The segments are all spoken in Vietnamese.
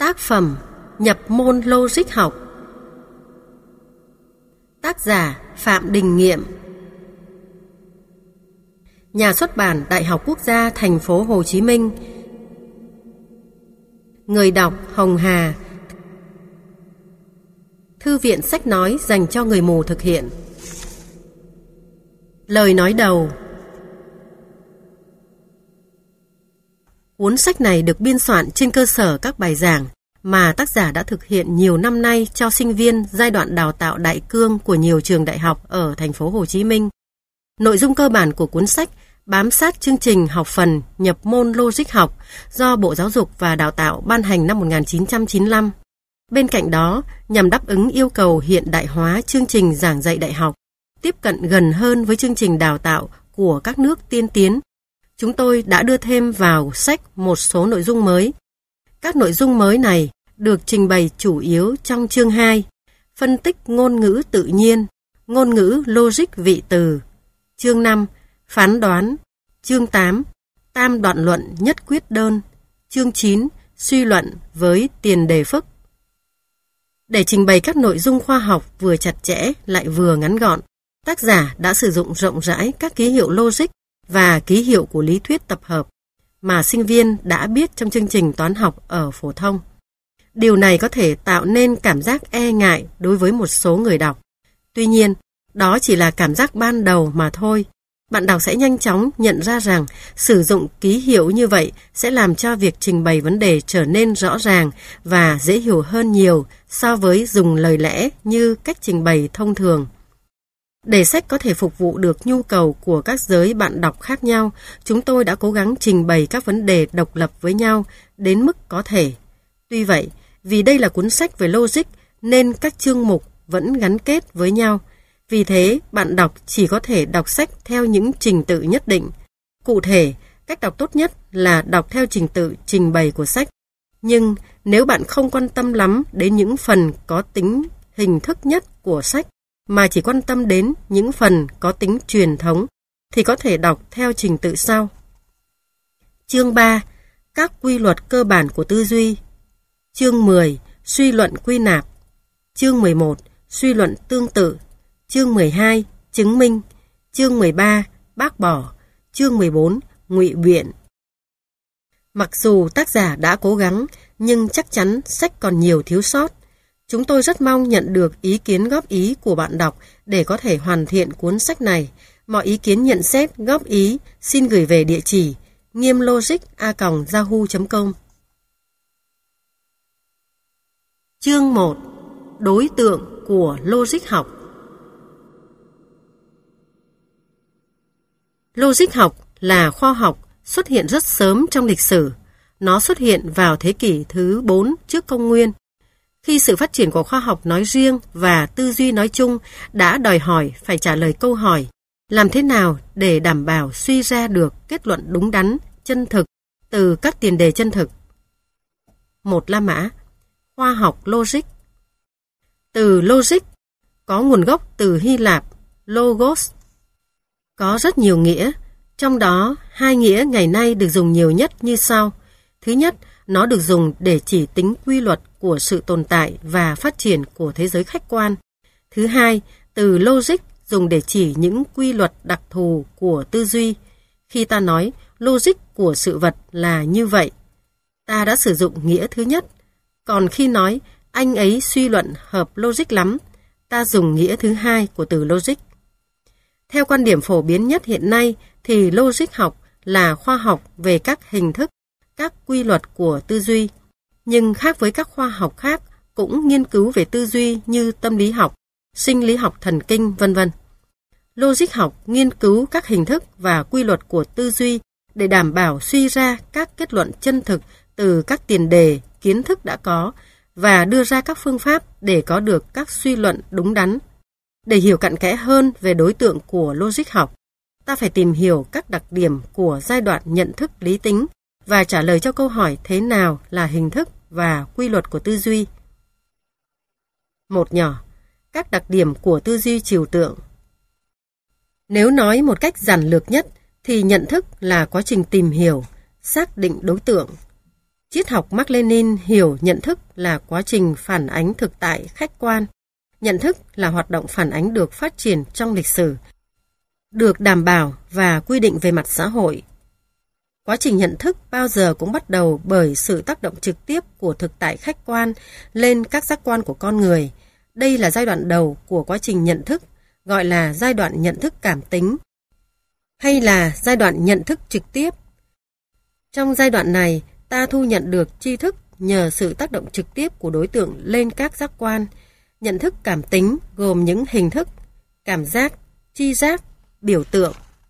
Tác phẩm Nhập môn logic học. Tác giả Phạm Đình Nghiệm. Nhà xuất bản Đại học Quốc gia Thành phố Hồ Chí Minh. Người đọc Hồng Hà. Thư viện sách nói dành cho người mù thực hiện. Lời nói đầu. Cuốn sách này được biên soạn trên cơ sở các bài giảng mà tác giả đã thực hiện nhiều năm nay cho sinh viên giai đoạn đào tạo đại cương của nhiều trường đại học ở thành phố Hồ Chí Minh. Nội dung cơ bản của cuốn sách bám sát chương trình học phần nhập môn logic học do Bộ Giáo dục và Đào tạo ban hành năm 1995. Bên cạnh đó, nhằm đáp ứng yêu cầu hiện đại hóa chương trình giảng dạy đại học, tiếp cận gần hơn với chương trình đào tạo của các nước tiên tiến, chúng tôi đã đưa thêm vào sách một số nội dung mới. Các nội dung mới này được trình bày chủ yếu trong chương 2, phân tích ngôn ngữ tự nhiên, ngôn ngữ logic vị từ, chương 5, phán đoán, chương 8, tam đoạn luận nhất quyết đơn, chương 9, suy luận với tiền đề phức. Để trình bày các nội dung khoa học vừa chặt chẽ lại vừa ngắn gọn, tác giả đã sử dụng rộng rãi các ký hiệu logic và ký hiệu của lý thuyết tập hợp mà sinh viên đã biết trong chương trình toán học ở phổ thông. Điều này có thể tạo nên cảm giác e ngại đối với một số người đọc. Tuy nhiên, đó chỉ là cảm giác ban đầu mà thôi. Bạn đọc sẽ nhanh chóng nhận ra rằng sử dụng ký hiệu như vậy sẽ làm cho việc trình bày vấn đề trở nên rõ ràng và dễ hiểu hơn nhiều so với dùng lời lẽ như cách trình bày thông thường. Để sách có thể phục vụ được nhu cầu của các giới bạn đọc khác nhau, chúng tôi đã cố gắng trình bày các vấn đề độc lập với nhau đến mức có thể. Tuy vậy, vì đây là cuốn sách về logic nên các chương mục vẫn gắn kết với nhau. Vì thế, bạn đọc chỉ có thể đọc sách theo những trình tự nhất định. Cụ thể, cách đọc tốt nhất là đọc theo trình tự trình bày của sách. Nhưng nếu bạn không quan tâm lắm đến những phần có tính hình thức nhất của sách, mà chỉ quan tâm đến những phần có tính truyền thống, thì có thể đọc theo trình tự sau. Chương 3. Các quy luật cơ bản của tư duy. Chương 10. Suy luận quy nạp. Chương 11. Suy luận tương tự. Chương 12. Chứng minh. Chương 13. Bác bỏ. Chương 14. Ngụy biện. Mặc dù tác giả đã cố gắng, nhưng chắc chắn sách còn nhiều thiếu sót. Chúng tôi rất mong nhận được ý kiến góp ý của bạn đọc để có thể hoàn thiện cuốn sách này. Mọi ý kiến nhận xét, góp ý xin gửi về địa chỉ nghiemlogic@yahoo.com. Chương 1. Đối tượng của logic học. Logic học là khoa học xuất hiện rất sớm trong lịch sử. Nó xuất hiện vào thế kỷ thứ 4 trước công nguyên, khi sự phát triển của khoa học nói riêng và tư duy nói chung đã đòi hỏi phải trả lời câu hỏi làm thế nào để đảm bảo suy ra được kết luận đúng đắn, chân thực từ các tiền đề chân thực. Một La Mã. Khoa học logic. Từ logic có nguồn gốc từ Hy Lạp, logos, có rất nhiều nghĩa, trong đó hai nghĩa ngày nay được dùng nhiều nhất như sau. Thứ nhất, nó được dùng để chỉ tính quy luật của sự tồn tại và phát triển của thế giới khách quan. Thứ hai, từ logic dùng để chỉ những quy luật đặc thù của tư duy. Khi ta nói logic của sự vật là như vậy, ta đã sử dụng nghĩa thứ nhất. Còn khi nói anh ấy suy luận hợp logic lắm, ta dùng nghĩa thứ hai của từ logic. Theo quan điểm phổ biến nhất hiện nay thì logic học là khoa học về các hình thức, các quy luật của tư duy, nhưng khác với các khoa học khác cũng nghiên cứu về tư duy như tâm lý học, sinh lý học thần kinh, v.v. Logic học nghiên cứu các hình thức và quy luật của tư duy để đảm bảo suy ra các kết luận chân thực từ các tiền đề, kiến thức đã có và đưa ra các phương pháp để có được các suy luận đúng đắn. Để hiểu cặn kẽ hơn về đối tượng của logic học, ta phải tìm hiểu các đặc điểm của giai đoạn nhận thức lý tính và trả lời cho câu hỏi thế nào là hình thức và quy luật của tư duy. Một nhỏ, các đặc điểm của tư duy trừu tượng. Nếu nói một cách giản lược nhất thì nhận thức là quá trình tìm hiểu, xác định đối tượng. Triết học Mác Lênin hiểu nhận thức là quá trình phản ánh thực tại khách quan. Nhận thức là hoạt động phản ánh được phát triển trong lịch sử, được đảm bảo và quy định về mặt xã hội. Quá trình nhận thức bao giờ cũng bắt đầu bởi sự tác động trực tiếp của thực tại khách quan lên các giác quan của con người. Đây là giai đoạn đầu của quá trình nhận thức, gọi là giai đoạn nhận thức cảm tính, hay là giai đoạn nhận thức trực tiếp. Trong giai đoạn này, ta thu nhận được tri thức nhờ sự tác động trực tiếp của đối tượng lên các giác quan. Nhận thức cảm tính gồm những hình thức, cảm giác, tri giác, biểu tượng.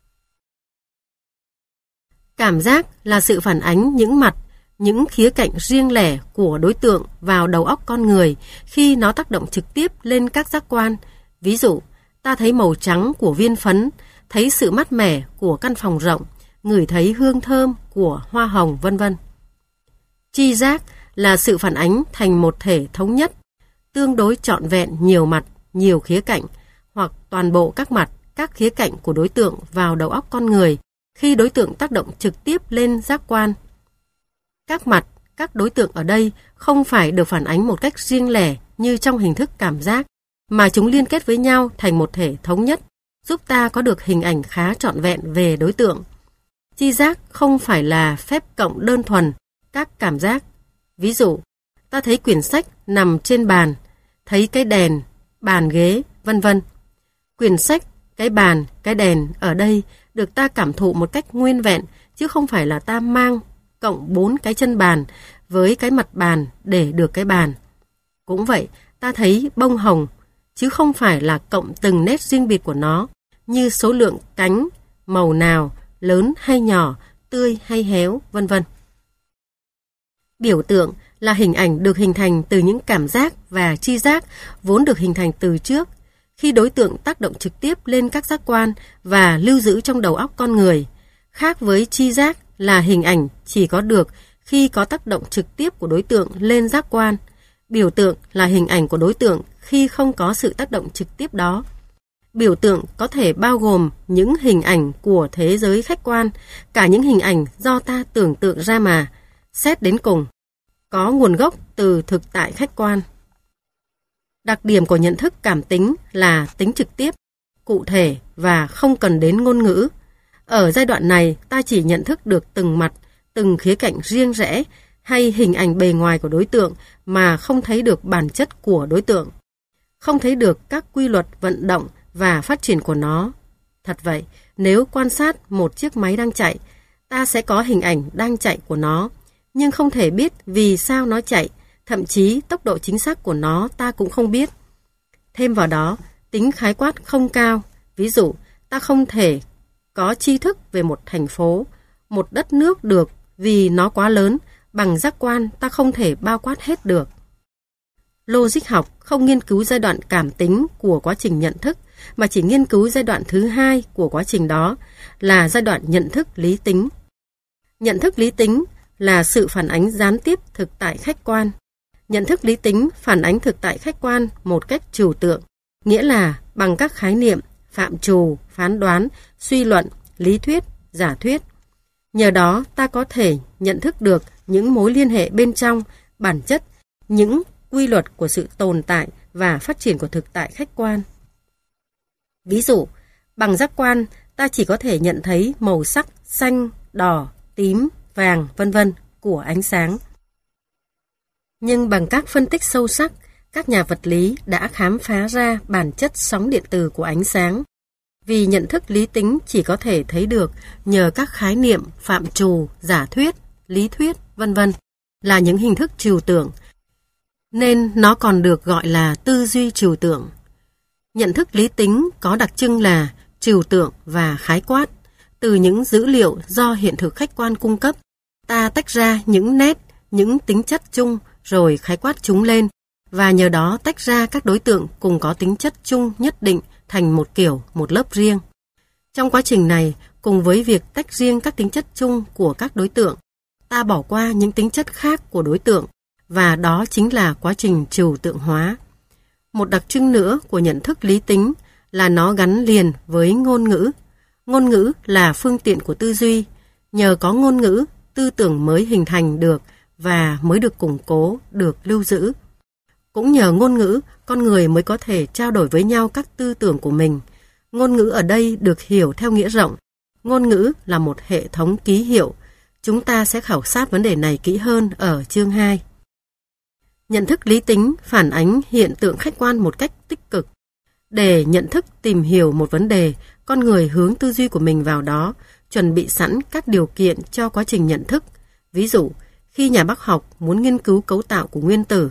Cảm giác là sự phản ánh những mặt, những khía cạnh riêng lẻ của đối tượng vào đầu óc con người khi nó tác động trực tiếp lên các giác quan. Ví dụ, ta thấy màu trắng của viên phấn, thấy sự mát mẻ của căn phòng rộng, ngửi thấy hương thơm của hoa hồng, vân vân. Tri giác là sự phản ánh thành một thể thống nhất, tương đối trọn vẹn nhiều mặt, nhiều khía cạnh, hoặc toàn bộ các mặt, các khía cạnh của đối tượng vào đầu óc con người khi đối tượng tác động trực tiếp lên giác quan. Các mặt, các đối tượng ở đây không phải được phản ánh một cách riêng lẻ như trong hình thức cảm giác, mà chúng liên kết với nhau thành một thể thống nhất, giúp ta có được hình ảnh khá trọn vẹn về đối tượng. Tri giác không phải là phép cộng đơn thuần các cảm giác. Ví dụ, ta thấy quyển sách nằm trên bàn, thấy cái đèn, bàn ghế, vân vân. Quyển sách, cái bàn, cái đèn ở đây được ta cảm thụ một cách nguyên vẹn, chứ không phải là ta mang cộng 4 cái chân bàn với cái mặt bàn để được cái bàn. Cũng vậy, ta thấy bông hồng, chứ không phải là cộng từng nét riêng biệt của nó, như số lượng cánh, màu nào, lớn hay nhỏ, tươi hay héo, vân vân. Biểu tượng là hình ảnh được hình thành từ những cảm giác và tri giác vốn được hình thành từ trước, khi đối tượng tác động trực tiếp lên các giác quan và lưu giữ trong đầu óc con người. Khác với tri giác là hình ảnh chỉ có được khi có tác động trực tiếp của đối tượng lên giác quan. Biểu tượng là hình ảnh của đối tượng khi không có sự tác động trực tiếp đó. Biểu tượng có thể bao gồm những hình ảnh của thế giới khách quan, cả những hình ảnh do ta tưởng tượng ra mà, xét đến cùng, có nguồn gốc từ thực tại khách quan. Đặc điểm của nhận thức cảm tính là tính trực tiếp, cụ thể và không cần đến ngôn ngữ. Ở giai đoạn này, ta chỉ nhận thức được từng mặt, từng khía cạnh riêng rẽ hay hình ảnh bề ngoài của đối tượng mà không thấy được bản chất của đối tượng, không thấy được các quy luật vận động và phát triển của nó. Thật vậy, nếu quan sát một chiếc máy đang chạy, ta sẽ có hình ảnh đang chạy của nó, nhưng không thể biết vì sao nó chạy, thậm chí tốc độ chính xác của nó ta cũng không biết. Thêm vào đó, tính khái quát không cao. Ví dụ, ta không thể có tri thức về một thành phố, một đất nước được vì nó quá lớn, bằng giác quan ta không thể bao quát hết được. Logic học không nghiên cứu giai đoạn cảm tính của quá trình nhận thức, mà chỉ nghiên cứu giai đoạn thứ hai của quá trình đó, là giai đoạn nhận thức lý tính. Nhận thức lý tính là sự phản ánh gián tiếp thực tại khách quan. Nhận thức lý tính phản ánh thực tại khách quan một cách trừu tượng, nghĩa là bằng các khái niệm, phạm trù, phán đoán, suy luận, lý thuyết, giả thuyết. Nhờ đó ta có thể nhận thức được những mối liên hệ bên trong, bản chất, những quy luật của sự tồn tại và phát triển của thực tại khách quan. Ví dụ, bằng giác quan ta chỉ có thể nhận thấy màu sắc xanh, đỏ, tím, vàng, vân vân của ánh sáng. Nhưng bằng các phân tích sâu sắc, các nhà vật lý đã khám phá ra bản chất sóng điện từ của ánh sáng. Vì nhận thức lý tính chỉ có thể thấy được nhờ các khái niệm, phạm trù, giả thuyết, lý thuyết, vân vân, là những hình thức trừu tượng, nên nó còn được gọi là tư duy trừu tượng. Nhận thức lý tính có đặc trưng là trừu tượng và khái quát. Từ những dữ liệu do hiện thực khách quan cung cấp, ta tách ra những nét, những tính chất chung rồi khái quát chúng lên, và nhờ đó tách ra các đối tượng cùng có tính chất chung nhất định thành một kiểu, một lớp riêng. Trong quá trình này, cùng với việc tách riêng các tính chất chung của các đối tượng, ta bỏ qua những tính chất khác của đối tượng, và đó chính là quá trình trừu tượng hóa. Một đặc trưng nữa của nhận thức lý tính là nó gắn liền với ngôn ngữ. Ngôn ngữ là phương tiện của tư duy. Nhờ có ngôn ngữ, tư tưởng mới hình thành được và mới được củng cố, được lưu giữ. Cũng nhờ ngôn ngữ, con người mới có thể trao đổi với nhau các tư tưởng của mình. Ngôn ngữ ở đây được hiểu theo nghĩa rộng. Ngôn ngữ là một hệ thống ký hiệu. Chúng ta sẽ khảo sát vấn đề này kỹ hơn ở chương 2. Nhận thức lý tính phản ánh hiện tượng khách quan một cách tích cực. Để nhận thức tìm hiểu một vấn đề, con người hướng tư duy của mình vào đó, chuẩn bị sẵn các điều kiện cho quá trình nhận thức. Ví dụ, khi nhà bác học muốn nghiên cứu cấu tạo của nguyên tử,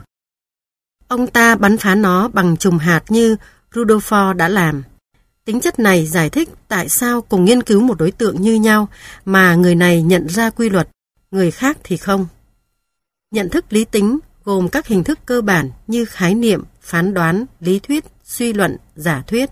ông ta bắn phá nó bằng chùm hạt như Rutherford đã làm. Tính chất này giải thích tại sao cùng nghiên cứu một đối tượng như nhau mà người này nhận ra quy luật, người khác thì không. Nhận thức lý tính gồm các hình thức cơ bản như khái niệm, phán đoán, lý thuyết, suy luận, giả thuyết.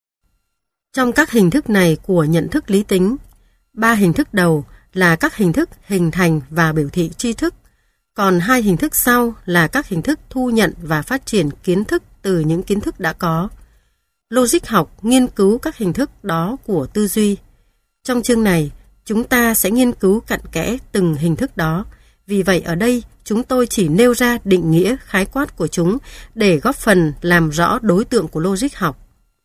Trong các hình thức này của nhận thức lý tính, 3 hình thức đầu là các hình thức hình thành và biểu thị tri thức, còn 2 hình thức sau là các hình thức thu nhận và phát triển kiến thức từ những kiến thức đã có. Logic học nghiên cứu các hình thức đó của tư duy. Trong chương này, chúng ta sẽ nghiên cứu cặn kẽ từng hình thức đó. Vì vậy ở đây, chúng tôi chỉ nêu ra định nghĩa khái quát của chúng để góp phần làm rõ đối tượng của logic học.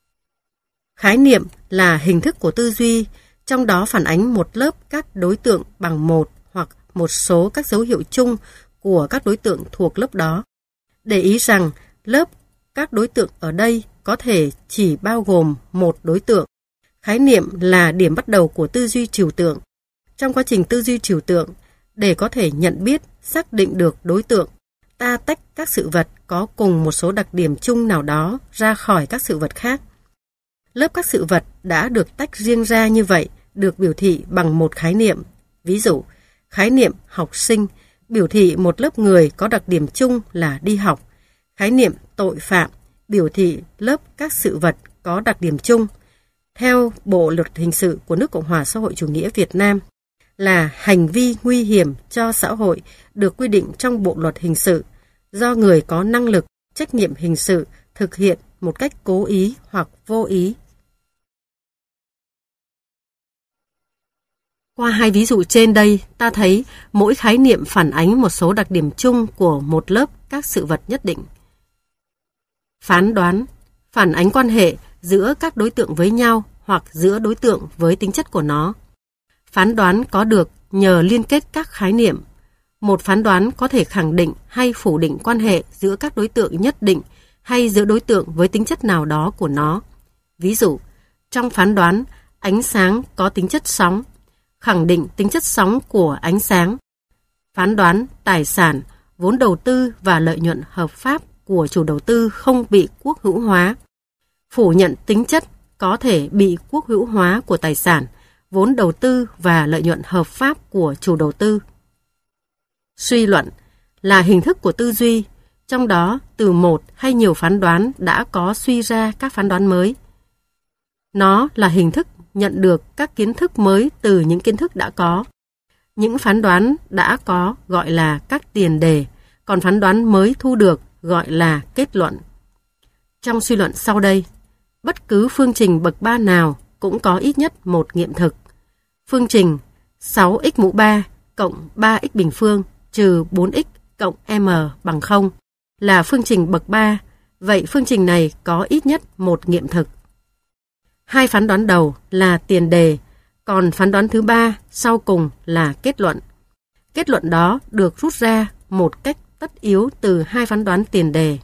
Khái niệm là hình thức của tư duy, trong đó phản ánh một lớp các đối tượng bằng một hoặc một số các dấu hiệu chung của các đối tượng thuộc lớp đó. Để ý rằng, lớp các đối tượng ở đây có thể chỉ bao gồm một đối tượng. Khái niệm là điểm bắt đầu của tư duy trừu tượng. Trong quá trình tư duy trừu tượng, để có thể nhận biết, xác định được đối tượng, ta tách các sự vật có cùng một số đặc điểm chung nào đó ra khỏi các sự vật khác. Lớp các sự vật đã được tách riêng ra như vậy được biểu thị bằng một khái niệm. Ví dụ, khái niệm học sinh biểu thị một lớp người có đặc điểm chung là đi học. Khái niệm tội phạm biểu thị lớp các sự vật có đặc điểm chung, theo Bộ Luật Hình sự của nước Cộng hòa xã hội chủ nghĩa Việt Nam, là hành vi nguy hiểm cho xã hội được quy định trong Bộ Luật Hình sự do người có năng lực, trách nhiệm hình sự thực hiện một cách cố ý hoặc vô ý. Qua 2 ví dụ trên đây, ta thấy mỗi khái niệm phản ánh một số đặc điểm chung của một lớp các sự vật nhất định. Phán đoán phản ánh quan hệ giữa các đối tượng với nhau hoặc giữa đối tượng với tính chất của nó. Phán đoán có được nhờ liên kết các khái niệm. Một phán đoán có thể khẳng định hay phủ định quan hệ giữa các đối tượng nhất định hay giữa đối tượng với tính chất nào đó của nó. Ví dụ, trong phán đoán, ánh sáng có tính chất sóng, khẳng định tính chất sóng của ánh sáng. Phán đoán, tài sản, vốn đầu tư và lợi nhuận hợp pháp của chủ đầu tư không bị quốc hữu hóa. Phủ nhận tính chất có thể bị quốc hữu hóa của tài sản, vốn đầu tư và lợi nhuận hợp pháp của chủ đầu tư. Suy luận là hình thức của tư duy, trong đó từ một hay nhiều phán đoán đã có suy ra các phán đoán mới. Nó là hình thức nhận được các kiến thức mới từ những kiến thức đã có. Những phán đoán đã có gọi là các tiền đề, còn phán đoán mới thu được gọi là kết luận. Trong suy luận sau đây, bất cứ phương trình bậc 3 nào cũng có ít nhất một nghiệm thực. Phương trình 6x mũ 3 cộng 3x bình phương trừ 4x cộng m bằng 0 là phương trình bậc 3, vậy phương trình này có ít nhất một nghiệm thực. 2 phán đoán đầu là tiền đề, còn phán đoán thứ 3 sau cùng là kết luận. Kết luận đó được rút ra một cách tất yếu từ 2 phán đoán tiền đề.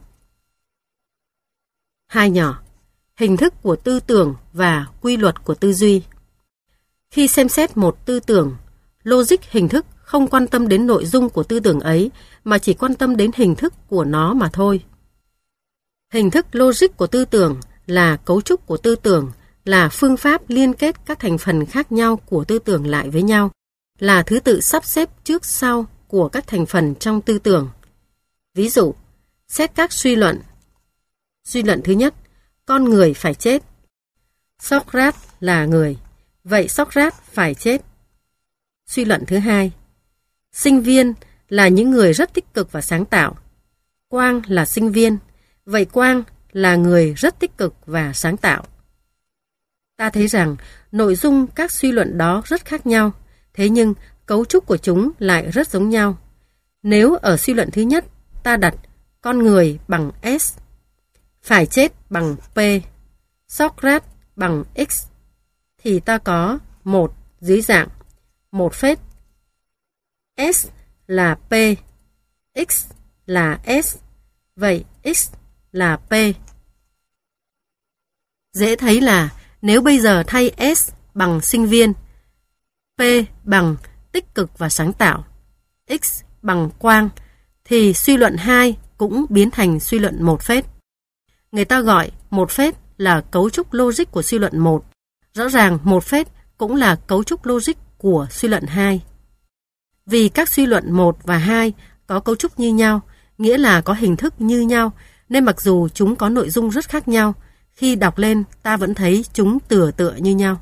2 nhỏ, hình thức của tư tưởng và quy luật của tư duy. Khi xem xét một tư tưởng, logic hình thức không quan tâm đến nội dung của tư tưởng ấy mà chỉ quan tâm đến hình thức của nó mà thôi. Hình thức logic của tư tưởng là cấu trúc của tư tưởng, là phương pháp liên kết các thành phần khác nhau của tư tưởng lại với nhau, là thứ tự sắp xếp trước sau của các thành phần trong tư tưởng. Ví dụ, xét các suy luận. Suy luận thứ nhất, con người phải chết. Socrates là người, vậy Socrates phải chết. Suy luận thứ hai, sinh viên là những người rất tích cực và sáng tạo. Quang là sinh viên, vậy Quang là người rất tích cực và sáng tạo. Ta thấy rằng nội dung các suy luận đó rất khác nhau, thế nhưng cấu trúc của chúng lại rất giống nhau. Nếu ở suy luận thứ nhất ta đặt con người bằng S, phải chết bằng P, Socrates bằng X, thì ta có một dưới dạng một phết. S là P, X là S, vậy X là P. Dễ thấy là nếu bây giờ thay S bằng sinh viên, P bằng tích cực và sáng tạo, X bằng quang, thì suy luận 2 cũng biến thành suy luận một phết. Người ta gọi một phết là cấu trúc logic của suy luận 1. Rõ ràng một phết cũng là cấu trúc logic của suy luận 2. Vì các suy luận 1 và 2 có cấu trúc như nhau, nghĩa là có hình thức như nhau, nên mặc dù chúng có nội dung rất khác nhau, khi đọc lên ta vẫn thấy chúng tựa như nhau.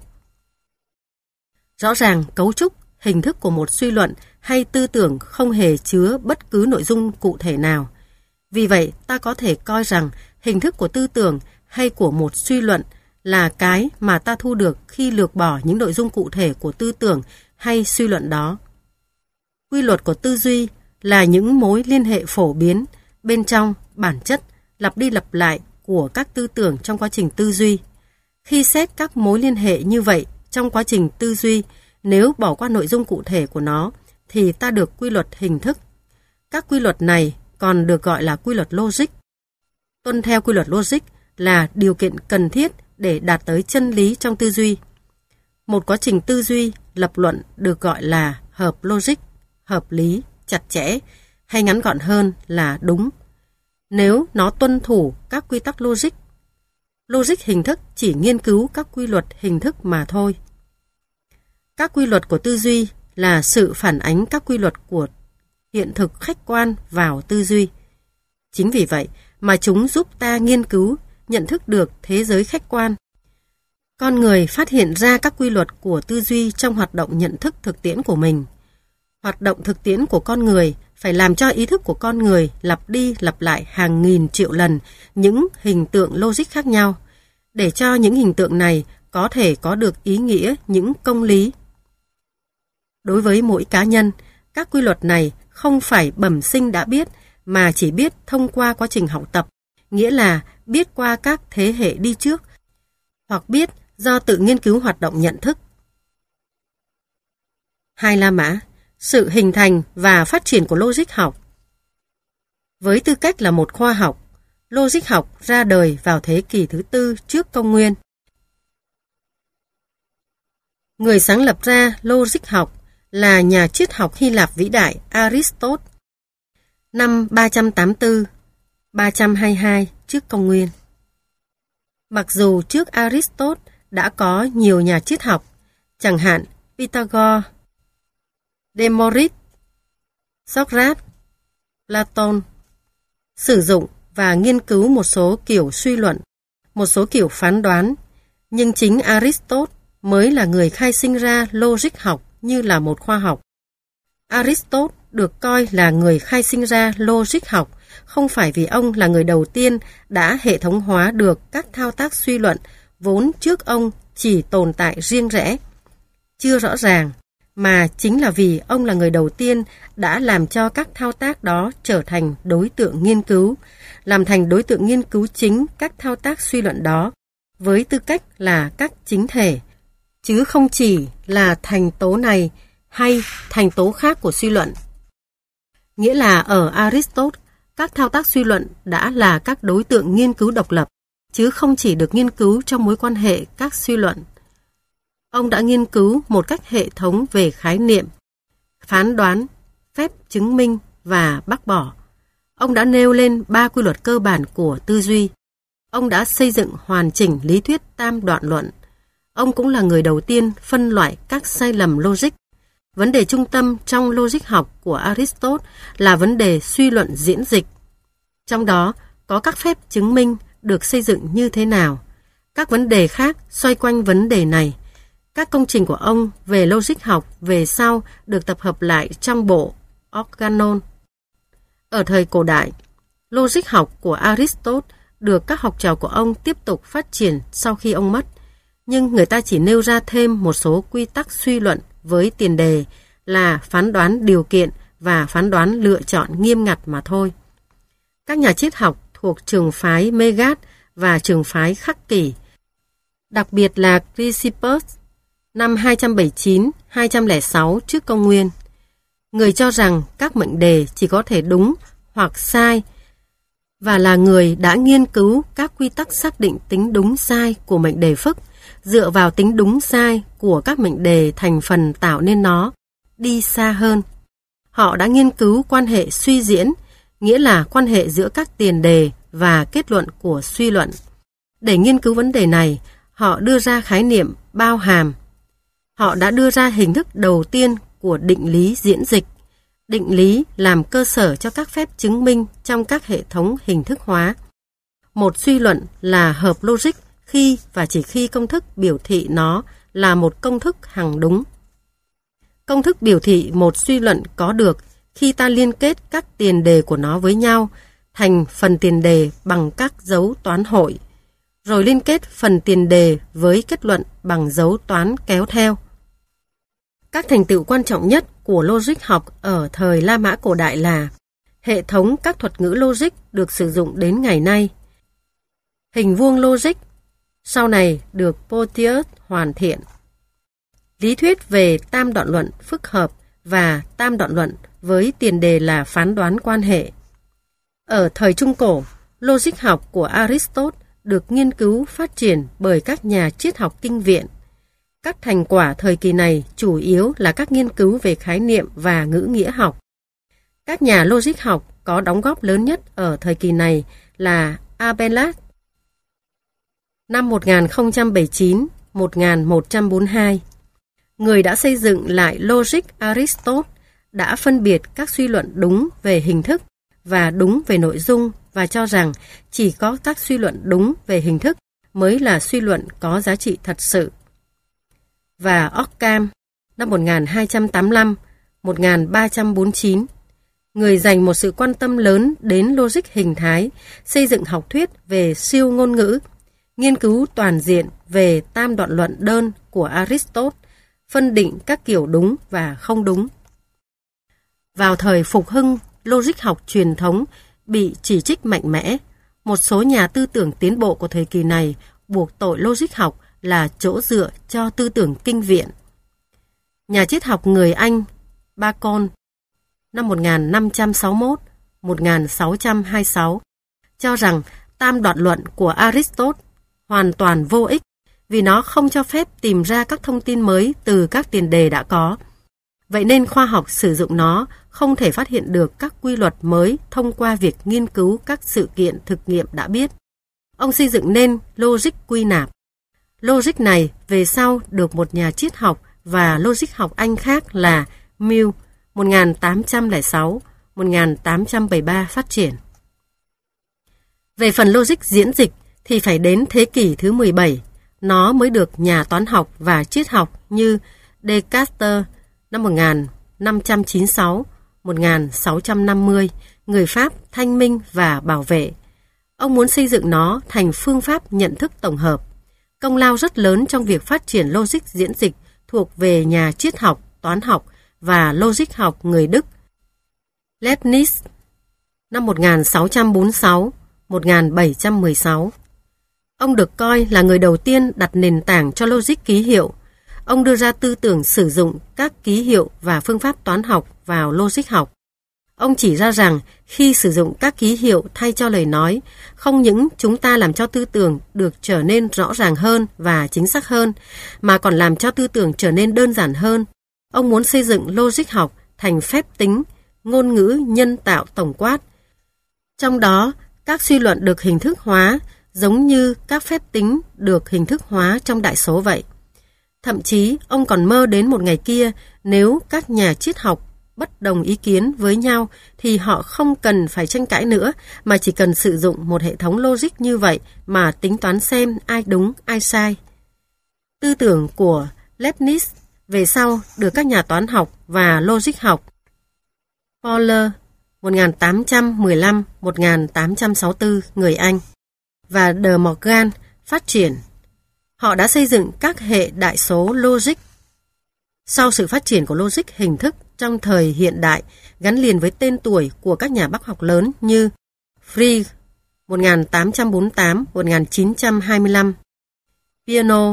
Rõ ràng cấu trúc, hình thức của một suy luận hay tư tưởng không hề chứa bất cứ nội dung cụ thể nào. Vì vậy, ta có thể coi rằng hình thức của tư tưởng hay của một suy luận là cái mà ta thu được khi lược bỏ những nội dung cụ thể của tư tưởng hay suy luận đó. Quy luật của tư duy là những mối liên hệ phổ biến bên trong bản chất lặp đi lặp lại của các tư tưởng trong quá trình tư duy. Khi xét các mối liên hệ như vậy trong quá trình tư duy, nếu bỏ qua nội dung cụ thể của nó, thì ta được quy luật hình thức. Các quy luật này còn được gọi là quy luật logic. Tuân theo quy luật logic là điều kiện cần thiết để đạt tới chân lý trong tư duy. Một quá trình tư duy, lập luận được gọi là hợp logic, hợp lý, chặt chẽ, hay ngắn gọn hơn là đúng. Nếu nó tuân thủ các quy tắc logic, logic hình thức chỉ nghiên cứu các quy luật hình thức mà thôi. Các quy luật của tư duy là sự phản ánh các quy luật của hiện thực khách quan vào tư duy. Chính vì vậy mà chúng giúp ta nghiên cứu, nhận thức được thế giới khách quan. Con người phát hiện ra các quy luật của tư duy trong hoạt động nhận thức thực tiễn của mình. Hoạt động thực tiễn của con người phải làm cho ý thức của con người lặp đi lặp lại hàng nghìn triệu lần những hình tượng logic khác nhau, để cho những hình tượng này có thể có được ý nghĩa những công lý. Đối với mỗi cá nhân, các quy luật này không phải bẩm sinh đã biết, mà chỉ biết thông qua quá trình học tập, nghĩa là biết qua các thế hệ đi trước, hoặc biết do tự nghiên cứu hoạt động nhận thức. 2 La Mã, sự hình thành và phát triển của logic học. Với tư cách là một khoa học, logic học ra đời vào thế kỷ thứ 4 trước công nguyên. Người sáng lập ra logic học là nhà triết học Hy Lạp vĩ đại Aristotle, năm 384-322 trước công nguyên. Mặc dù trước Aristotle đã có nhiều nhà triết học, chẳng hạn Pythagore, Democritus, Socrates, Platon, sử dụng và nghiên cứu một số kiểu suy luận, một số kiểu phán đoán, nhưng chính Aristotle mới là người khai sinh ra logic học như là một khoa học. Aristotle được coi là người khai sinh ra logic học, không phải vì ông là người đầu tiên đã hệ thống hóa được các thao tác suy luận vốn trước ông chỉ tồn tại riêng rẽ, chưa rõ ràng, mà chính là vì ông là người đầu tiên đã làm cho các thao tác đó trở thành đối tượng nghiên cứu, làm thành đối tượng nghiên cứu chính các thao tác suy luận đó, với tư cách là các chính thể, chứ không chỉ là thành tố này hay thành tố khác của suy luận. Nghĩa là ở Aristotle, các thao tác suy luận đã là các đối tượng nghiên cứu độc lập, chứ không chỉ được nghiên cứu trong mối quan hệ các suy luận. Ông đã nghiên cứu một cách hệ thống về khái niệm, phán đoán, phép chứng minh và bác bỏ. Ông đã nêu lên 3 quy luật cơ bản của tư duy. Ông đã xây dựng hoàn chỉnh lý thuyết tam đoạn luận. Ông cũng là người đầu tiên phân loại các sai lầm logic. Vấn đề trung tâm trong logic học của Aristotle là vấn đề suy luận diễn dịch. Trong đó có các phép chứng minh được xây dựng như thế nào. Các vấn đề khác xoay quanh vấn đề này. Các công trình của ông về logic học về sau được tập hợp lại trong bộ Organon. Ở thời cổ đại, logic học của Aristotle được các học trò của ông tiếp tục phát triển sau khi ông mất, nhưng người ta chỉ nêu ra thêm một số quy tắc suy luận với tiền đề là phán đoán điều kiện và phán đoán lựa chọn nghiêm ngặt mà thôi. Các nhà triết học thuộc trường phái Megat và trường phái Khắc Kỷ, đặc biệt là Chrysippus năm 279-206 trước công nguyên, người cho rằng các mệnh đề chỉ có thể đúng hoặc sai, và là người đã nghiên cứu các quy tắc xác định tính đúng sai của mệnh đề phức, dựa vào tính đúng sai của các mệnh đề thành phần tạo nên nó, đi xa hơn. Họ đã nghiên cứu quan hệ suy diễn, nghĩa là quan hệ giữa các tiền đề và kết luận của suy luận. Để nghiên cứu vấn đề này, họ đưa ra khái niệm bao hàm. Họ đã đưa ra hình thức đầu tiên của định lý diễn dịch. Định lý làm cơ sở cho các phép chứng minh trong các hệ thống hình thức hóa. Một suy luận là hợp logic khi và chỉ khi công thức biểu thị nó là một công thức hằng đúng. Công thức biểu thị một suy luận có được khi ta liên kết các tiền đề của nó với nhau thành phần tiền đề bằng các dấu toán hội, rồi liên kết phần tiền đề với kết luận bằng dấu toán kéo theo. Các thành tựu quan trọng nhất của logic học ở thời La Mã cổ đại là hệ thống các thuật ngữ logic được sử dụng đến ngày nay. Hình vuông logic sau này được Porteus hoàn thiện. Lý thuyết về tam đoạn luận phức hợp và tam đoạn luận với tiền đề là phán đoán quan hệ. Ở thời Trung Cổ, logic học của Aristotle được nghiên cứu phát triển bởi các nhà triết học kinh viện. Các thành quả thời kỳ này chủ yếu là các nghiên cứu về khái niệm và ngữ nghĩa học. Các nhà logic học có đóng góp lớn nhất ở thời kỳ này là Abélard năm 1079-1142. Người đã xây dựng lại logic Aristotle, đã phân biệt các suy luận đúng về hình thức và đúng về nội dung và cho rằng chỉ có các suy luận đúng về hình thức mới là suy luận có giá trị thật sự. Và Occam năm 1285-1349, người dành một sự quan tâm lớn đến logic hình thái, xây dựng học thuyết về siêu ngôn ngữ, nghiên cứu toàn diện về tam đoạn luận đơn của Aristotle, phân định các kiểu đúng và không đúng. Vào thời phục hưng, logic học truyền thống bị chỉ trích mạnh mẽ. Một số nhà tư tưởng tiến bộ của thời kỳ này buộc tội logic học là chỗ dựa cho tư tưởng kinh viện. Nhà triết học người Anh Bacon năm 1561-1626 cho rằng tam đoạn luận của Aristotle hoàn toàn vô ích vì nó không cho phép tìm ra các thông tin mới từ các tiền đề đã có. Vậy nên khoa học sử dụng nó không thể phát hiện được các quy luật mới thông qua việc nghiên cứu các sự kiện thực nghiệm đã biết. Ông xây dựng nên logic quy nạp. Logic này về sau được một nhà triết học và logic học Anh khác là Mill 1806-1873 phát triển. Về phần logic diễn dịch thì phải đến thế kỷ thứ 17, nó mới được nhà toán học và triết học như Descartes năm 1596-1650, người Pháp thanh minh và bảo vệ. Ông muốn xây dựng nó thành phương pháp nhận thức tổng hợp. Công lao rất lớn trong việc phát triển logic diễn dịch thuộc về nhà triết học, toán học và logic học người Đức Leibniz năm 1646-1716. Ông được coi là người đầu tiên đặt nền tảng cho logic ký hiệu. Ông đưa ra tư tưởng sử dụng các ký hiệu và phương pháp toán học vào logic học. Ông chỉ ra rằng khi sử dụng các ký hiệu thay cho lời nói, không những chúng ta làm cho tư tưởng được trở nên rõ ràng hơn và chính xác hơn, mà còn làm cho tư tưởng trở nên đơn giản hơn. Ông muốn xây dựng logic học thành phép tính, ngôn ngữ nhân tạo tổng quát. Trong đó, các suy luận được hình thức hóa giống như các phép tính được hình thức hóa trong đại số vậy. Thậm chí, ông còn mơ đến một ngày kia, nếu các nhà triết học bất đồng ý kiến với nhau thì họ không cần phải tranh cãi nữa, mà chỉ cần sử dụng một hệ thống logic như vậy mà tính toán xem ai đúng, ai sai. Tư tưởng của Leibniz về sau được các nhà toán học và logic học Euler 1815-1864 người Anh và De Morgan phát triển. Họ đã xây dựng các hệ đại số logic. Sau sự phát triển của logic hình thức trong thời hiện đại gắn liền với tên tuổi của các nhà bác học lớn như Frege 1848-1925, Peano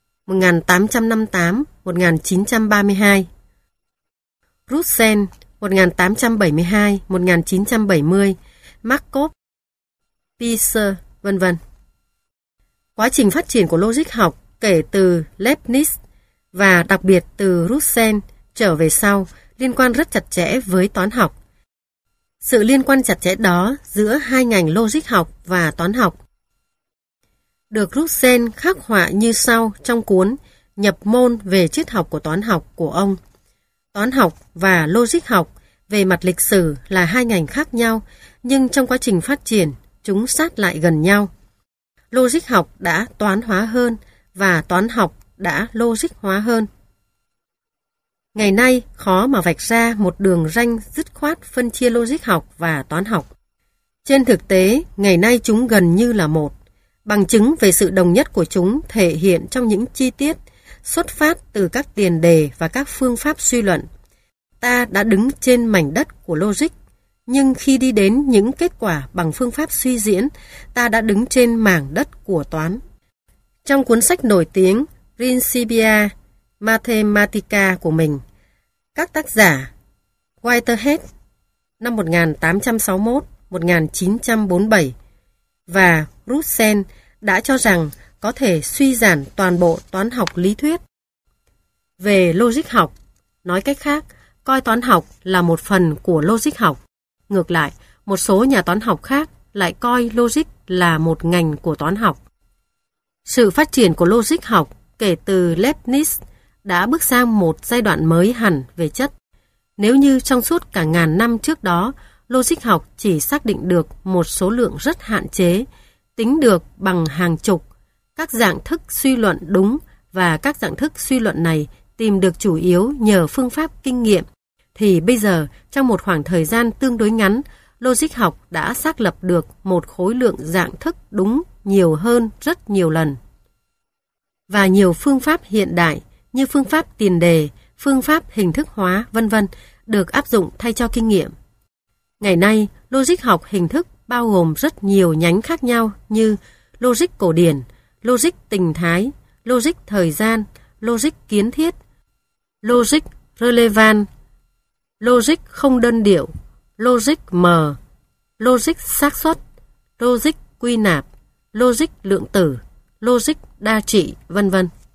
1858-1932, Russell 1872-1970, Markov, Peirce, v.v. Quá trình phát triển của logic học kể từ Leibniz và đặc biệt từ Russell trở về sau liên quan rất chặt chẽ với toán học. Sự liên quan chặt chẽ đó giữa hai ngành logic học và toán học được Russell khắc họa như sau trong cuốn Nhập môn về triết học của toán học của ông. Toán học và logic học về mặt lịch sử là hai ngành khác nhau, nhưng trong quá trình phát triển, chúng sát lại gần nhau. Logic học đã toán hóa hơn và toán học đã logic hóa hơn. Ngày nay, khó mà vạch ra một đường ranh dứt khoát phân chia logic học và toán học. Trên thực tế, ngày nay chúng gần như là một. Bằng chứng về sự đồng nhất của chúng thể hiện trong những chi tiết xuất phát từ các tiền đề và các phương pháp suy luận. Ta đã đứng trên mảnh đất của logic, nhưng khi đi đến những kết quả bằng phương pháp suy diễn, ta đã đứng trên mảng đất của toán. Trong cuốn sách nổi tiếng Principia Mathematica của mình, các tác giả Whitehead năm 1861-1947 và Russell đã cho rằng có thể suy giản toàn bộ toán học lý thuyết về logic học. Nói cách khác, coi toán học là một phần của logic học. Ngược lại, một số nhà toán học khác lại coi logic là một ngành của toán học. Sự phát triển của logic học kể từ Leibniz đã bước sang một giai đoạn mới hẳn về chất. Nếu như trong suốt cả ngàn năm trước đó, logic học chỉ xác định được một số lượng rất hạn chế, tính được bằng hàng chục, các dạng thức suy luận đúng và các dạng thức suy luận này tìm được chủ yếu nhờ phương pháp kinh nghiệm, thì bây giờ trong một khoảng thời gian tương đối ngắn, logic học đã xác lập được một khối lượng dạng thức đúng nhiều hơn rất nhiều lần. Và nhiều phương pháp hiện đại như phương pháp tiền đề, phương pháp hình thức hóa, v.v. được áp dụng thay cho kinh nghiệm. Ngày nay, logic học hình thức bao gồm rất nhiều nhánh khác nhau như logic cổ điển, logic tình thái, logic thời gian, logic kiến thiết, logic relevant, logic không đơn điệu, logic mờ, logic xác suất, logic quy nạp, logic lượng tử, logic đa trị, v.v.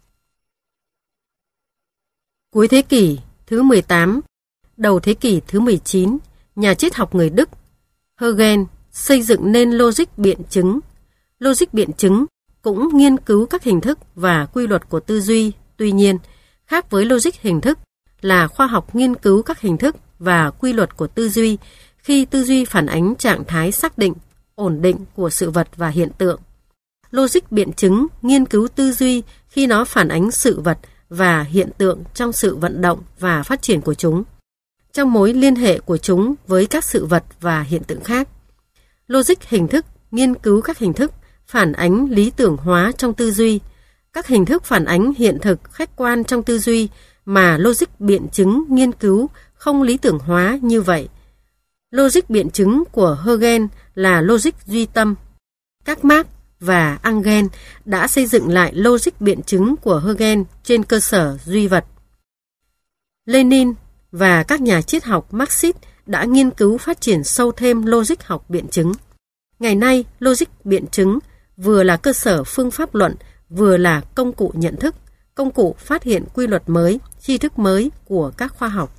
Cuối thế kỷ thứ 18, đầu thế kỷ thứ 19, nhà triết học người Đức Hegel xây dựng nên logic biện chứng. Logic biện chứng cũng nghiên cứu các hình thức và quy luật của tư duy. Tuy nhiên, khác với logic hình thức là khoa học nghiên cứu các hình thức và quy luật của tư duy khi tư duy phản ánh trạng thái xác định, ổn định của sự vật và hiện tượng. Logic biện chứng nghiên cứu tư duy khi nó phản ánh sự vật và hiện tượng trong sự vận động và phát triển của chúng, trong mối liên hệ của chúng với các sự vật và hiện tượng khác. Logic hình thức nghiên cứu các hình thức phản ánh lý tưởng hóa trong tư duy, các hình thức phản ánh hiện thực khách quan trong tư duy mà logic biện chứng nghiên cứu không lý tưởng hóa như vậy. Logic biện chứng của Hegel là logic duy tâm. Các Marx và Engels đã xây dựng lại logic biện chứng của Hegel trên cơ sở duy vật. Lenin và các nhà triết học Marxist đã nghiên cứu phát triển sâu thêm logic học biện chứng. Ngày nay, logic biện chứng vừa là cơ sở phương pháp luận, vừa là công cụ nhận thức, công cụ phát hiện quy luật mới, tri thức mới của các khoa học.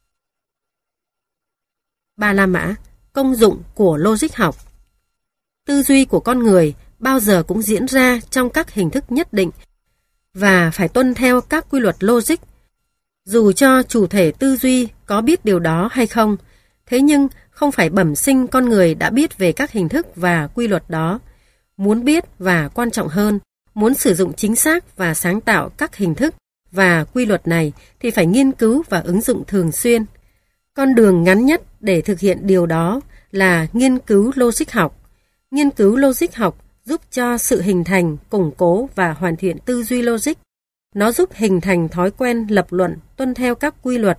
Ba La Mã, công dụng của logic học. Tư duy của con người bao giờ cũng diễn ra trong các hình thức nhất định và phải tuân theo các quy luật logic, dù cho chủ thể tư duy có biết điều đó hay không. Thế nhưng không phải bẩm sinh con người đã biết về các hình thức và quy luật đó. Muốn biết và quan trọng hơn, muốn sử dụng chính xác và sáng tạo các hình thức và quy luật này thì phải nghiên cứu và ứng dụng thường xuyên. Con đường ngắn nhất để thực hiện điều đó là nghiên cứu logic học. Nghiên cứu logic học giúp cho sự hình thành, củng cố và hoàn thiện tư duy logic. Nó giúp hình thành thói quen lập luận tuân theo các quy luật,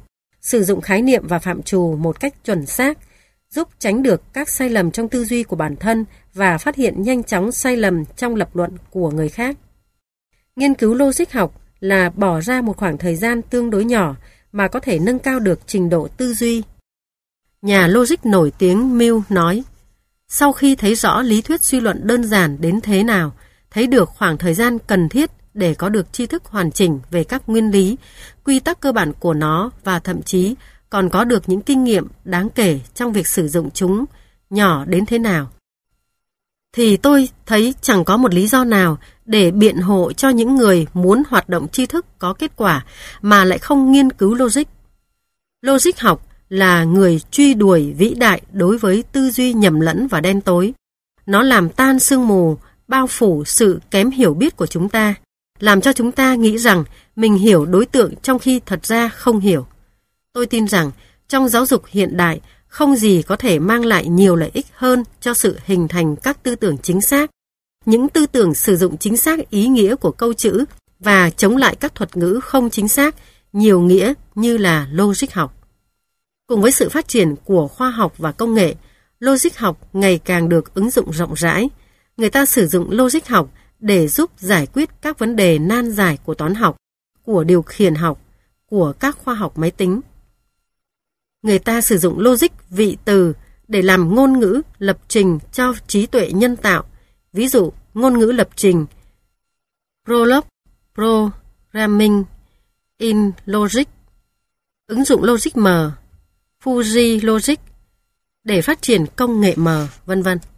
sử dụng khái niệm và phạm trù một cách chuẩn xác, giúp tránh được các sai lầm trong tư duy của bản thân và phát hiện nhanh chóng sai lầm trong lập luận của người khác. Nghiên cứu logic học là bỏ ra một khoảng thời gian tương đối nhỏ mà có thể nâng cao được trình độ tư duy. Nhà logic nổi tiếng Mill nói, sau khi thấy rõ lý thuyết suy luận đơn giản đến thế nào, thấy được khoảng thời gian cần thiết để có được tri thức hoàn chỉnh về các nguyên lý, quy tắc cơ bản của nó và thậm chí còn có được những kinh nghiệm đáng kể trong việc sử dụng chúng, nhỏ đến thế nào, thì tôi thấy chẳng có một lý do nào để biện hộ cho những người muốn hoạt động tri thức có kết quả mà lại không nghiên cứu logic. Logic học là người truy đuổi vĩ đại đối với tư duy nhầm lẫn và đen tối. Nó làm tan sương mù, bao phủ sự kém hiểu biết của chúng ta, làm cho chúng ta nghĩ rằng mình hiểu đối tượng trong khi thật ra không hiểu. Tôi tin rằng trong giáo dục hiện đại, không gì có thể mang lại nhiều lợi ích hơn cho sự hình thành các tư tưởng chính xác, những tư tưởng sử dụng chính xác ý nghĩa của câu chữ và chống lại các thuật ngữ không chính xác, nhiều nghĩa như là logic học. Cùng với sự phát triển của khoa học và công nghệ, logic học ngày càng được ứng dụng rộng rãi. Người ta sử dụng logic học để giúp giải quyết các vấn đề nan giải của toán học, của điều khiển học, của các khoa học máy tính. Người ta sử dụng logic vị từ để làm ngôn ngữ lập trình cho trí tuệ nhân tạo, ví dụ ngôn ngữ lập trình Prolog Programming in Logic, ứng dụng logic M, Fuji Logic để phát triển công nghệ M, vân vân.